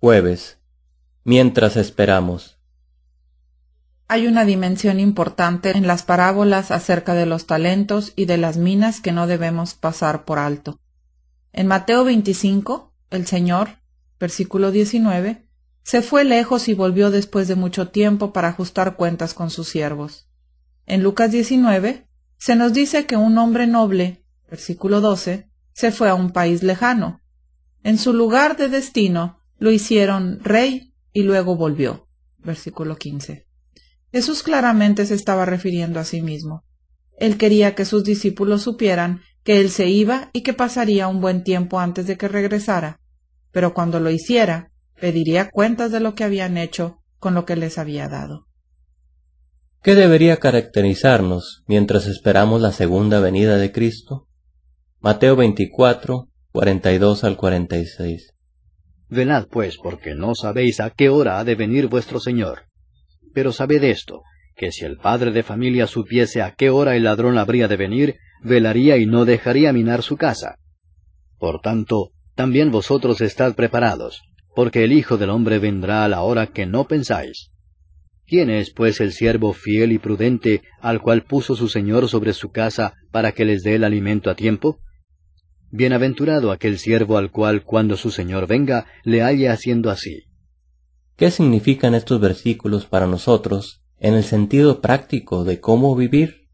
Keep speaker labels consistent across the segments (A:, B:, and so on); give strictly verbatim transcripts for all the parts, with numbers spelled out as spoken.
A: Jueves. Mientras esperamos.
B: Hay una dimensión importante en las parábolas acerca de los talentos y de las minas que no debemos pasar por alto. En Mateo veinticinco, el Señor, versículo diecinueve, se fue lejos y volvió después de mucho tiempo para ajustar cuentas con sus siervos. En Lucas diecinueve, se nos dice que un hombre noble, versículo doce, se fue a un país lejano. En su lugar de destino lo hicieron rey y luego volvió, versículo quince. Jesús claramente se estaba refiriendo a sí mismo. Él quería que sus discípulos supieran que él se iba y que pasaría un buen tiempo antes de que regresara, pero cuando lo hiciera, pediría cuentas de lo que habían hecho con lo que les había dado.
A: ¿Qué debería caracterizarnos mientras esperamos la segunda venida de Cristo? Mateo veinticuatro, cuarenta y dos al cuarenta y seis.
C: Velad pues, porque no sabéis a qué hora ha de venir vuestro Señor. Pero sabed esto, que si el padre de familia supiese a qué hora el ladrón habría de venir, velaría y no dejaría minar su casa. Por tanto, también vosotros estad preparados, porque el Hijo del Hombre vendrá a la hora que no pensáis. ¿Quién es, pues, el siervo fiel y prudente, al cual puso su Señor sobre su casa, para que les dé el alimento a tiempo? Bienaventurado aquel siervo al cual, cuando su Señor venga, le halle haciendo así.
A: ¿Qué significan estos versículos para nosotros en el sentido práctico de cómo vivir?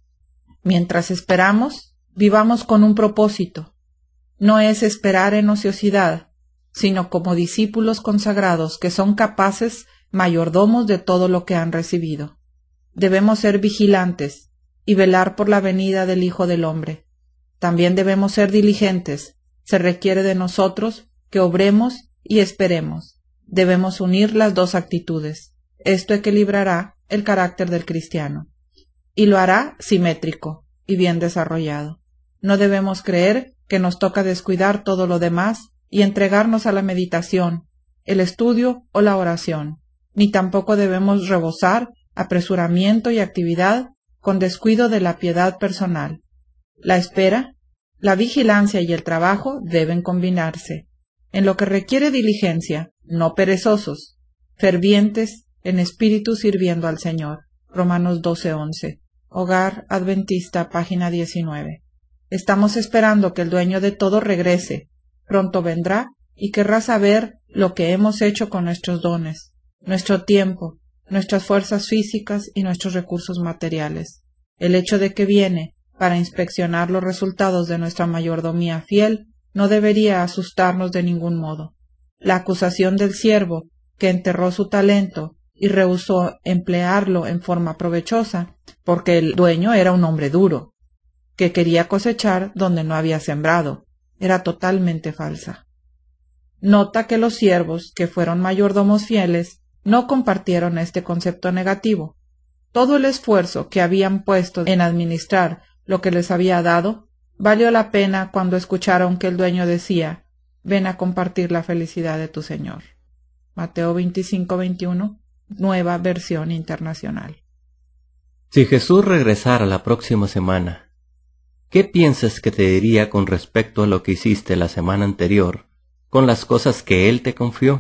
B: Mientras esperamos, vivamos con un propósito. No es esperar en ociosidad, sino como discípulos consagrados que son capaces mayordomos de todo lo que han recibido. Debemos ser vigilantes y velar por la venida del Hijo del Hombre. También debemos ser diligentes. Se requiere de nosotros que obremos y esperemos. Debemos unir las dos actitudes. Esto equilibrará el carácter del cristiano. Y lo hará simétrico y bien desarrollado. No debemos creer que nos toca descuidar todo lo demás y entregarnos a la meditación, el estudio o la oración. Ni tampoco debemos rebosar apresuramiento y actividad con descuido de la piedad personal. La espera, la vigilancia y el trabajo deben combinarse. En lo que requiere diligencia, no perezosos, fervientes en espíritu sirviendo al Señor. Romanos doce once. Hogar Adventista, página diecinueve. Estamos esperando que el dueño de todo regrese. Pronto vendrá y querrá saber lo que hemos hecho con nuestros dones, nuestro tiempo, nuestras fuerzas físicas y nuestros recursos materiales. El hecho de que viene para inspeccionar los resultados de nuestra mayordomía fiel no debería asustarnos de ningún modo. La acusación del siervo que enterró su talento y rehusó emplearlo en forma provechosa, porque el dueño era un hombre duro, que quería cosechar donde no había sembrado, era totalmente falsa. Nota que los siervos, que fueron mayordomos fieles, no compartieron este concepto negativo. Todo el esfuerzo que habían puesto en administrar lo que les había dado, valió la pena cuando escucharon que el dueño decía: ven a compartir la felicidad de tu Señor. Mateo veinticinco veintiuno, Nueva Versión Internacional.
A: Si Jesús regresara la próxima semana, ¿qué piensas que te diría con respecto a lo que hiciste la semana anterior con las cosas que Él te confió?